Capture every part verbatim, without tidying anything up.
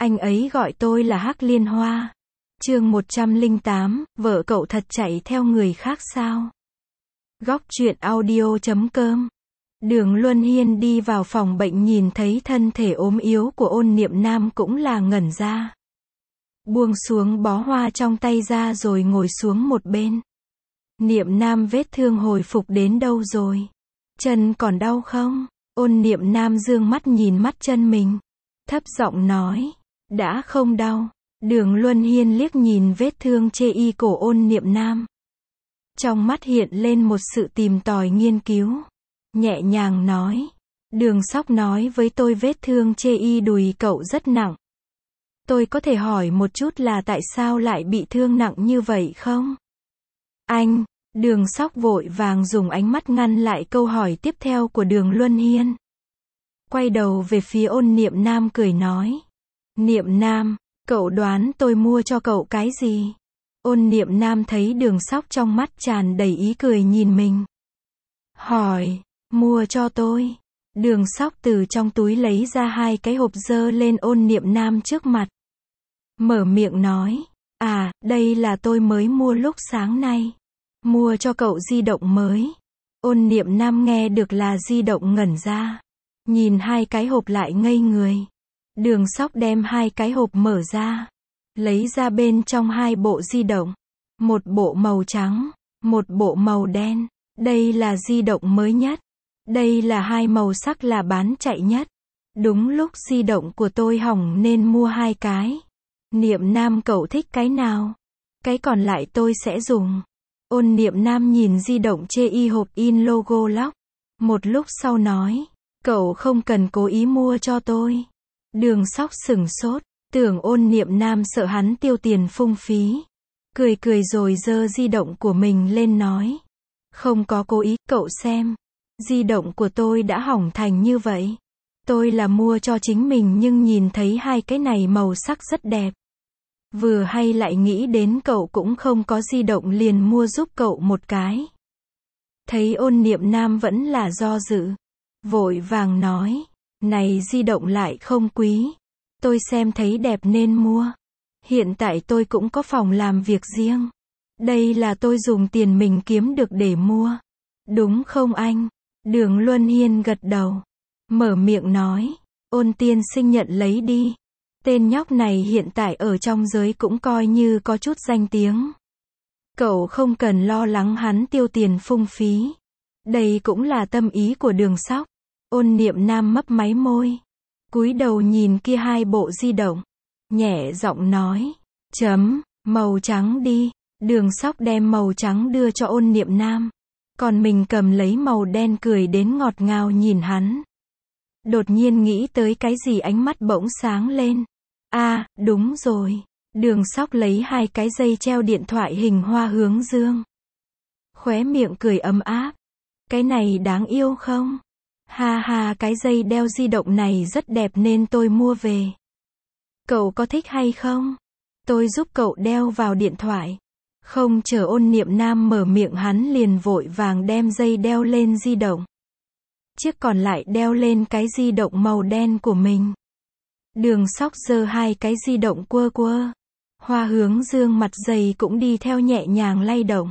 Anh ấy gọi tôi là Hắc Liên Hoa. Chương một trăm lẻ tám, vợ cậu thật chạy theo người khác sao? Góc truyện audio chấm com. Đường Luân Hiên đi vào phòng bệnh nhìn thấy thân thể ốm yếu của Ôn Niệm Nam cũng là ngẩn ra. Buông xuống bó hoa trong tay ra rồi ngồi xuống một bên. Niệm Nam, vết thương hồi phục đến đâu rồi? Chân còn đau không? Ôn Niệm Nam dương mắt nhìn mắt chân mình, thấp giọng nói, đã không đau. Đường Luân Hiên liếc nhìn vết thương chê y cổ Ôn Niệm Nam. Trong mắt hiện lên một sự tìm tòi nghiên cứu. Nhẹ nhàng nói, Đường Sóc nói với tôi vết thương chê y đùi cậu rất nặng. Tôi có thể hỏi một chút là tại sao lại bị thương nặng như vậy không? Anh, Đường Sóc vội vàng dùng ánh mắt ngăn lại câu hỏi tiếp theo của Đường Luân Hiên. Quay đầu về phía Ôn Niệm Nam cười nói. Niệm Nam, cậu đoán tôi mua cho cậu cái gì? Ôn Niệm Nam thấy Đường Sóc trong mắt tràn đầy ý cười nhìn mình. Hỏi, mua cho tôi. Đường Sóc từ trong túi lấy ra hai cái hộp dơ lên Ôn Niệm Nam trước mặt. Mở miệng nói, à, đây là tôi mới mua lúc sáng nay. Mua cho cậu di động mới. Ôn Niệm Nam nghe được là di động ngẩn ra. Nhìn hai cái hộp lại ngây người. Đường Sóc đem hai cái hộp mở ra. Lấy ra bên trong hai bộ di động. Một bộ màu trắng, một bộ màu đen. Đây là di động mới nhất. Đây là hai màu sắc là bán chạy nhất. Đúng lúc di động của tôi hỏng nên mua hai cái. Niệm Nam, cậu thích cái nào? Cái còn lại tôi sẽ dùng. Ôn Niệm Nam nhìn di động chê y hộp in logo lock. Một lúc sau nói, cậu không cần cố ý mua cho tôi. Đường Sóc sửng sốt, tưởng Ôn Niệm Nam sợ hắn tiêu tiền phung phí. Cười cười rồi giơ di động của mình lên nói. Không có cố ý, cậu xem. Di động của tôi đã hỏng thành như vậy. Tôi là mua cho chính mình nhưng nhìn thấy hai cái này màu sắc rất đẹp. Vừa hay lại nghĩ đến cậu cũng không có di động liền mua giúp cậu một cái. Thấy Ôn Niệm Nam vẫn là do dự. Vội vàng nói, này di động lại không quý. Tôi xem thấy đẹp nên mua. Hiện tại tôi cũng có phòng làm việc riêng. Đây là tôi dùng tiền mình kiếm được để mua. Đúng không anh? Đường Luân Hiên gật đầu. Mở miệng nói, Ôn tiên sinh nhận lấy đi. Tên nhóc này hiện tại ở trong giới cũng coi như có chút danh tiếng. Cậu không cần lo lắng hắn tiêu tiền phung phí. Đây cũng là tâm ý của Đường Sóc. Ôn Niệm Nam mấp máy môi. Cúi đầu nhìn kia hai bộ di động. Nhẹ giọng nói, chấm, màu trắng đi. Đường Sóc đem màu trắng đưa cho Ôn Niệm Nam. Còn mình cầm lấy màu đen cười đến ngọt ngào nhìn hắn. Đột nhiên nghĩ tới cái gì ánh mắt bỗng sáng lên. À, đúng rồi. Đường Sóc lấy hai cái dây treo điện thoại hình hoa hướng dương. Khóe miệng cười ấm áp. Cái này đáng yêu không? Ha ha, cái dây đeo di động này rất đẹp nên tôi mua về. Cậu có thích hay không? Tôi giúp cậu đeo vào điện thoại. Không chờ Ôn Niệm Nam mở miệng hắn liền vội vàng đem dây đeo lên di động. Chiếc còn lại đeo lên cái di động màu đen của mình. Đường Sóc giơ hai cái di động quơ quơ. Hoa hướng dương mặt dày cũng đi theo nhẹ nhàng lay động.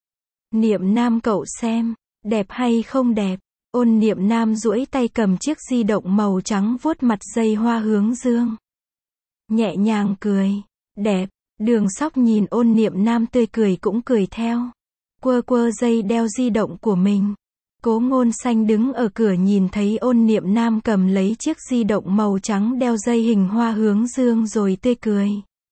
Niệm Nam, cậu xem, đẹp hay không đẹp? Ôn Niệm Nam duỗi tay cầm chiếc di động màu trắng vuốt mặt dây hoa hướng dương. Nhẹ nhàng cười, đẹp. Đường Sóc nhìn Ôn Niệm Nam tươi cười cũng cười theo. Quơ quơ dây đeo di động của mình. Cố Ngôn Xanh đứng ở cửa nhìn thấy Ôn Niệm Nam cầm lấy chiếc di động màu trắng đeo dây hình hoa hướng dương rồi tươi cười.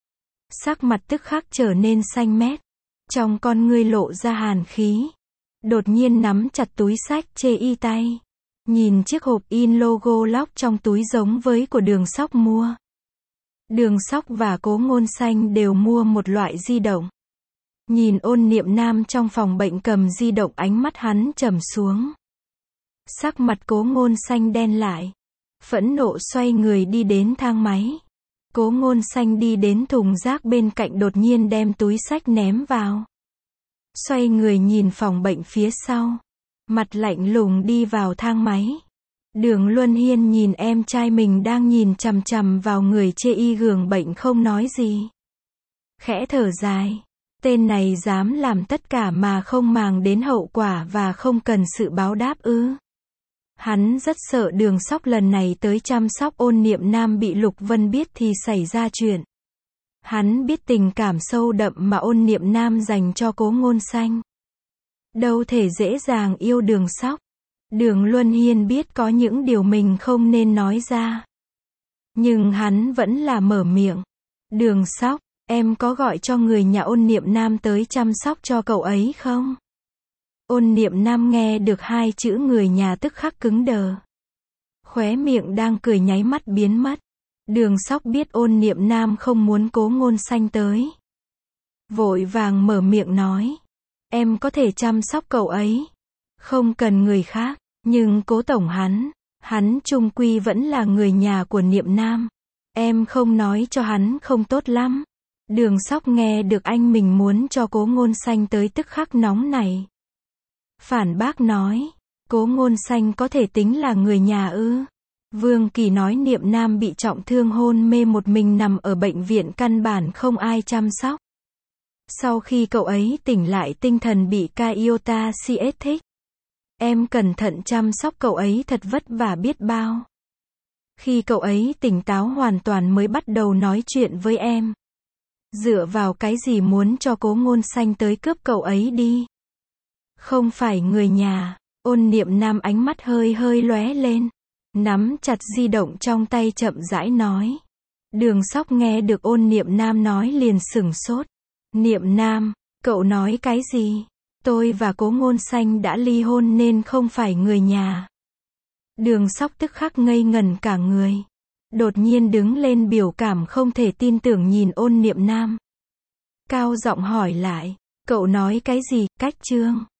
Sắc mặt tức khắc trở nên xanh mét. Trong con ngươi lộ ra hàn khí. Đột nhiên nắm chặt túi xách chê y tay. Nhìn chiếc hộp in logo lock trong túi giống với của Đường Sóc mua. Đường Sóc và Cố Ngôn Xanh đều mua một loại di động. Nhìn Ôn Niệm Nam trong phòng bệnh cầm di động ánh mắt hắn trầm xuống. Sắc mặt Cố Ngôn Xanh đen lại. Phẫn nộ xoay người đi đến thang máy. Cố Ngôn Xanh đi đến thùng rác bên cạnh đột nhiên đem túi xách ném vào. Xoay người nhìn phòng bệnh phía sau. Mặt lạnh lùng đi vào thang máy. Đường Luân Hiên nhìn em trai mình đang nhìn chằm chằm vào người chê y giường bệnh không nói gì. Khẽ thở dài. Tên này dám làm tất cả mà không màng đến hậu quả và không cần sự báo đáp ư. Hắn rất sợ Đường Sóc lần này tới chăm sóc Ôn Niệm Nam bị Lục Vân biết thì xảy ra chuyện. Hắn biết tình cảm sâu đậm mà Ôn Niệm Nam dành cho Cố Ngôn Xanh. Đâu thể dễ dàng yêu Đường Sóc. Đường Luân Hiên biết có những điều mình không nên nói ra. Nhưng hắn vẫn là mở miệng. Đường Sóc, em có gọi cho người nhà Ôn Niệm Nam tới chăm sóc cho cậu ấy không? Ôn Niệm Nam nghe được hai chữ người nhà tức khắc cứng đờ. Khóe miệng đang cười nháy mắt biến mất. Đường Sóc biết Ôn Niệm Nam không muốn Cố Ngôn Xanh tới. Vội vàng mở miệng nói. Em có thể chăm sóc cậu ấy. Không cần người khác. Nhưng Cố tổng hắn, hắn chung quy vẫn là người nhà của Niệm Nam. Em không nói cho hắn không tốt lắm. Đường Sóc nghe được anh mình muốn cho Cố Ngôn Xanh tới tức khắc nóng này. Phản bác nói. Cố Ngôn Xanh có thể tính là người nhà ư? Vương Kỳ nói Niệm Nam bị trọng thương hôn mê một mình nằm ở bệnh viện căn bản không ai chăm sóc. Sau khi cậu ấy tỉnh lại tinh thần bị Kyota xê ét thích. Em cẩn thận chăm sóc cậu ấy thật vất vả biết bao. Khi cậu ấy tỉnh táo hoàn toàn mới bắt đầu nói chuyện với em. Dựa vào cái gì muốn cho Cố Ngôn Xanh tới cướp cậu ấy đi? Không phải người nhà. Ôn Niệm Nam ánh mắt hơi hơi lóe lên. Nắm chặt di động trong tay chậm rãi nói. Đường Sóc nghe được Ôn Niệm Nam nói liền sửng sốt. Niệm Nam, cậu nói cái gì? Tôi và Cố Ngôn Xanh đã ly hôn nên không phải người nhà. Đường Sóc tức khắc ngây ngẩn cả người. Đột nhiên đứng lên biểu cảm không thể tin tưởng nhìn Ôn Niệm Nam. Cao giọng hỏi lại. Cậu nói cái gì? Cách chương